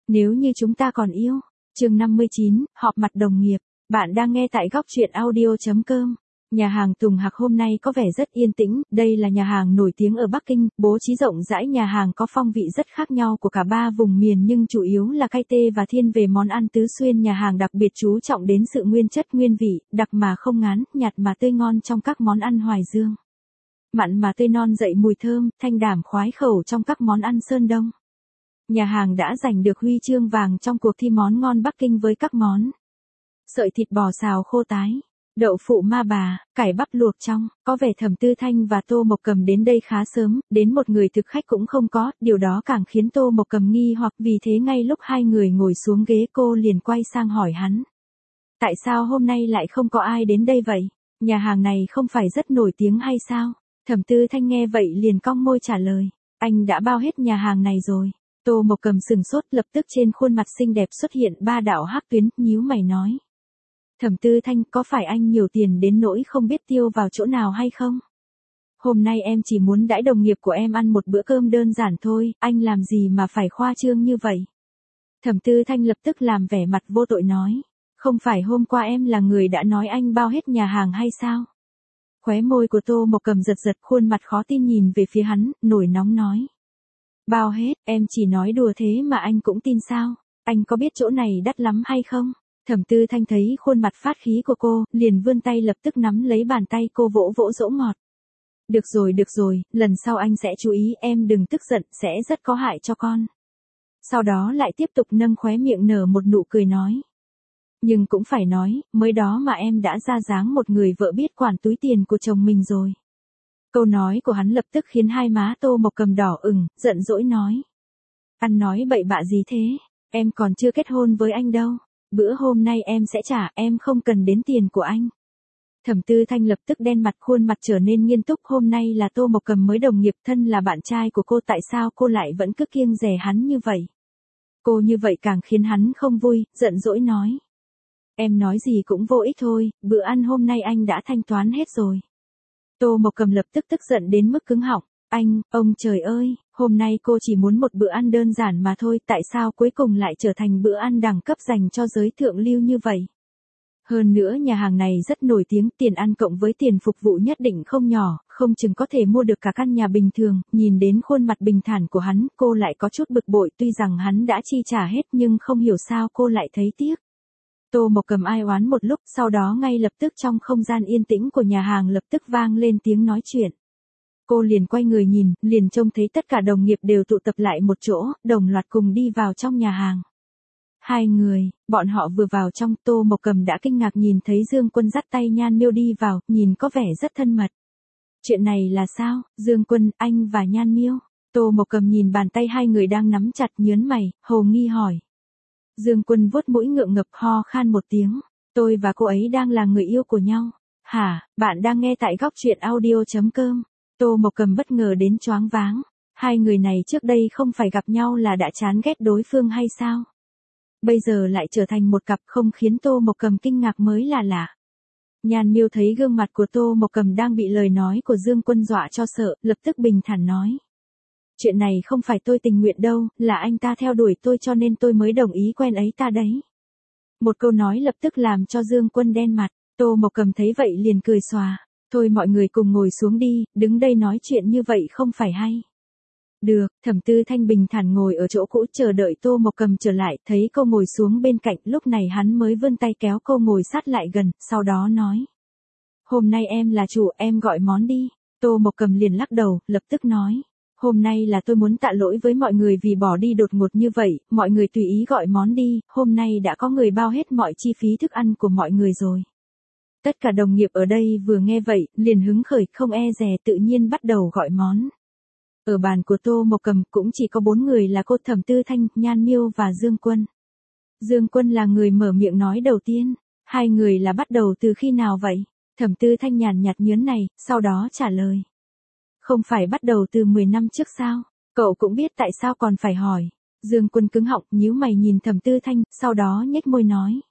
Nếu như chúng ta còn yêu. Chương 59, họp mặt đồng nghiệp. Bạn đang nghe tại góc truyện audio.com. Nhà hàng Tùng Hạc hôm nay có vẻ rất yên tĩnh, đây là nhà hàng nổi tiếng ở Bắc Kinh, bố trí rộng rãi, nhà hàng có phong vị rất khác nhau của cả ba vùng miền nhưng chủ yếu là cay tê và thiên về món ăn tứ xuyên. Nhà hàng đặc biệt chú trọng đến sự nguyên chất nguyên vị, đặc mà không ngán, nhạt mà tươi ngon trong các món ăn Hoài Dương. Mặn mà tươi non dậy mùi thơm, thanh đảm khoái khẩu trong các món ăn Sơn Đông. Nhà hàng đã giành được huy chương vàng trong cuộc thi món ngon Bắc Kinh với các món sợi thịt bò xào khô tái, đậu phụ ma bà, cải bắp luộc trong. Có vẻ Thẩm Tư Thanh và Tô Mộc Cầm đến đây khá sớm, đến một người thực khách cũng không có, điều đó càng khiến Tô Mộc Cầm nghi hoặc, vì thế ngay lúc hai người ngồi xuống ghế cô liền quay sang hỏi hắn. Tại sao hôm nay lại không có ai đến đây vậy? Nhà hàng này không phải rất nổi tiếng hay sao? Thẩm Tư Thanh nghe vậy liền cong môi trả lời. Anh đã bao hết nhà hàng này rồi. Tô Mộc Cầm sừng sốt, lập tức trên khuôn mặt xinh đẹp xuất hiện ba đạo hắc tuyến, nhíu mày nói. Thẩm Tư Thanh, có phải anh nhiều tiền đến nỗi không biết tiêu vào chỗ nào hay không? Hôm nay em chỉ muốn đãi đồng nghiệp của em ăn một bữa cơm đơn giản thôi, anh làm gì mà phải khoa trương như vậy? Thẩm Tư Thanh lập tức làm vẻ mặt vô tội nói. Không phải hôm qua em là người đã nói anh bao hết nhà hàng hay sao? Khóe môi của Tô Mộc Cầm giật giật, khuôn mặt khó tin nhìn về phía hắn, nổi nóng nói. Bao hết, em chỉ nói đùa thế mà anh cũng tin sao? Anh có biết chỗ này đắt lắm hay không? Thẩm Tư Thanh thấy khuôn mặt phát khí của cô, liền vươn tay lập tức nắm lấy bàn tay cô vỗ vỗ dỗ ngọt. Được rồi, lần sau anh sẽ chú ý, em đừng tức giận, sẽ rất có hại cho con. Sau đó lại tiếp tục nâng khóe miệng nở một nụ cười nói. Nhưng cũng phải nói, mới đó mà em đã ra dáng một người vợ biết quản túi tiền của chồng mình rồi. Câu nói của hắn lập tức khiến hai má Tô Mộc Cầm đỏ ửng, giận dỗi nói. Anh nói bậy bạ gì thế? Em còn chưa kết hôn với anh đâu. Bữa hôm nay em sẽ trả, em không cần đến tiền của anh. Thẩm Tư Thanh lập tức đen mặt, khuôn mặt trở nên nghiêm túc. Hôm nay là Tô Mộc Cầm mới đồng nghiệp, thân là bạn trai của cô, tại sao cô lại vẫn cứ kiêng dè hắn như vậy? Cô như vậy càng khiến hắn không vui, giận dỗi nói. Em nói gì cũng vô ích thôi, bữa ăn hôm nay anh đã thanh toán hết rồi. Tô Mộc Cầm lập tức tức giận đến mức cứng họng. Ông trời ơi, hôm nay cô chỉ muốn một bữa ăn đơn giản mà thôi, tại sao cuối cùng lại trở thành bữa ăn đẳng cấp dành cho giới thượng lưu như vậy? Hơn nữa nhà hàng này rất nổi tiếng, tiền ăn cộng với tiền phục vụ nhất định không nhỏ, không chừng có thể mua được cả căn nhà bình thường. Nhìn đến khuôn mặt bình thản của hắn, cô lại có chút bực bội, tuy rằng hắn đã chi trả hết nhưng không hiểu sao cô lại thấy tiếc. Tô Mộc Cầm ai oán một lúc, sau đó ngay lập tức trong không gian yên tĩnh của nhà hàng lập tức vang lên tiếng nói chuyện. Cô liền quay người nhìn, liền trông thấy tất cả đồng nghiệp đều tụ tập lại một chỗ, đồng loạt cùng đi vào trong nhà hàng. Hai người, bọn họ vừa vào trong, Tô Mộc Cầm đã kinh ngạc nhìn thấy Dương Quân dắt tay Nhan Miêu đi vào, nhìn có vẻ rất thân mật. Chuyện này là sao, Dương Quân, anh và Nhan Miêu? Tô Mộc Cầm nhìn bàn tay hai người đang nắm chặt, nhớn mày, hồ nghi hỏi. Dương Quân vuốt mũi ngượng ngập, ho khan một tiếng. Tôi và cô ấy đang là người yêu của nhau. Hả, bạn đang nghe tại góc truyện audio.com. Tô Mộc Cầm bất ngờ đến choáng váng. Hai người này trước đây không phải gặp nhau là đã chán ghét đối phương hay sao? Bây giờ lại trở thành một cặp, không khiến Tô Mộc Cầm kinh ngạc mới là lạ. Nhan Miêu thấy gương mặt của Tô Mộc Cầm đang bị lời nói của Dương Quân dọa cho sợ, lập tức bình thản nói. Chuyện này không phải tôi tình nguyện đâu, là anh ta theo đuổi tôi cho nên tôi mới đồng ý quen ấy ta đấy. Một câu nói lập tức làm cho Dương Quân đen mặt, Tô Mộc Cầm thấy vậy liền cười xòa. Thôi mọi người cùng ngồi xuống đi, đứng đây nói chuyện như vậy không phải hay. Được, Thẩm Tư Thanh bình thản ngồi ở chỗ cũ chờ đợi Tô Mộc Cầm trở lại, thấy cô ngồi xuống bên cạnh, lúc này hắn mới vươn tay kéo cô ngồi sát lại gần, sau đó nói. Hôm nay em là chủ, em gọi món đi. Tô Mộc Cầm liền lắc đầu, lập tức nói. Hôm nay là tôi muốn tạ lỗi với mọi người vì bỏ đi đột ngột như vậy, mọi người tùy ý gọi món đi, hôm nay đã có người bao hết mọi chi phí thức ăn của mọi người rồi. Tất cả đồng nghiệp ở đây vừa nghe vậy, liền hứng khởi, không e dè tự nhiên bắt đầu gọi món. Ở bàn của Tô Mộc Cầm cũng chỉ có 4 người là cô, Thẩm Tư Thanh, Nhan Miêu và Dương Quân. Dương Quân là người mở miệng nói đầu tiên. Hai người là bắt đầu từ khi nào vậy? Thẩm Tư Thanh nhàn nhạt nhớn này, sau đó trả lời. Không phải bắt đầu từ 10 năm trước sao? Cậu cũng biết tại sao còn phải hỏi. Dương Quân cứng họng, nhíu mày nhìn Thẩm Tư Thanh, sau đó nhếch môi nói.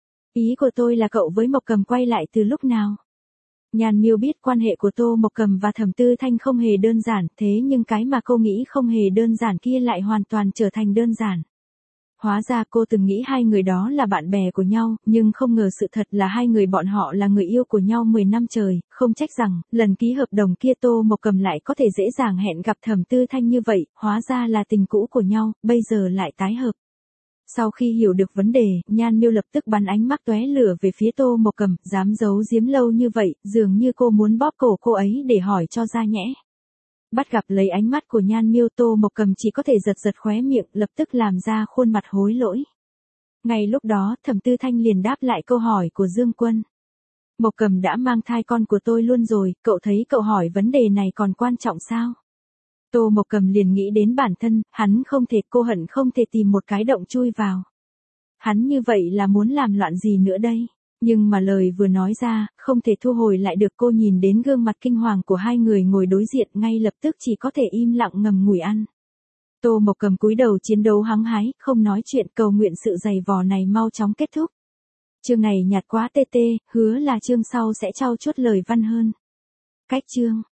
Ý của tôi là cậu với Mộc Cầm quay lại từ lúc nào? Nhan Miêu biết quan hệ của Tô Mộc Cầm và Thẩm Tư Thanh không hề đơn giản, thế nhưng cái mà cô nghĩ không hề đơn giản kia lại hoàn toàn trở thành đơn giản. Hóa ra cô từng nghĩ hai người đó là bạn bè của nhau, nhưng không ngờ sự thật là hai người bọn họ là người yêu của nhau 10 năm trời, không trách rằng, lần ký hợp đồng kia Tô Mộc Cầm lại có thể dễ dàng hẹn gặp Thẩm Tư Thanh như vậy, hóa ra là tình cũ của nhau, bây giờ lại tái hợp. Sau khi hiểu được vấn đề, Nhan Miêu lập tức bắn ánh mắt tóe lửa về phía Tô Mộc Cầm, dám giấu giếm lâu như vậy, dường như cô muốn bóp cổ cô ấy để hỏi cho ra nhẽ. Bắt gặp lấy ánh mắt của Nhan Miêu, Tô Mộc Cầm chỉ có thể giật giật khóe miệng, lập tức làm ra khuôn mặt hối lỗi. Ngay lúc đó, Thẩm Tư Thanh liền đáp lại câu hỏi của Dương Quân. Mộc Cầm đã mang thai con của tôi luôn rồi, cậu thấy cậu hỏi vấn đề này còn quan trọng sao? Tô Mộc Cầm liền nghĩ đến bản thân, hắn không thể, cô hận không thể tìm một cái động chui vào. Hắn như vậy là muốn làm loạn gì nữa đây? Nhưng mà lời vừa nói ra, không thể thu hồi lại được. Cô nhìn đến gương mặt kinh hoàng của hai người ngồi đối diện, ngay lập tức chỉ có thể im lặng ngầm ngùi ăn. Tô Mộc Cầm cúi đầu chiến đấu hăng hái, không nói chuyện, cầu nguyện sự dày vò này mau chóng kết thúc. Chương này nhạt quá tê tê, hứa là chương sau sẽ trau chuốt lời văn hơn. Cách chương.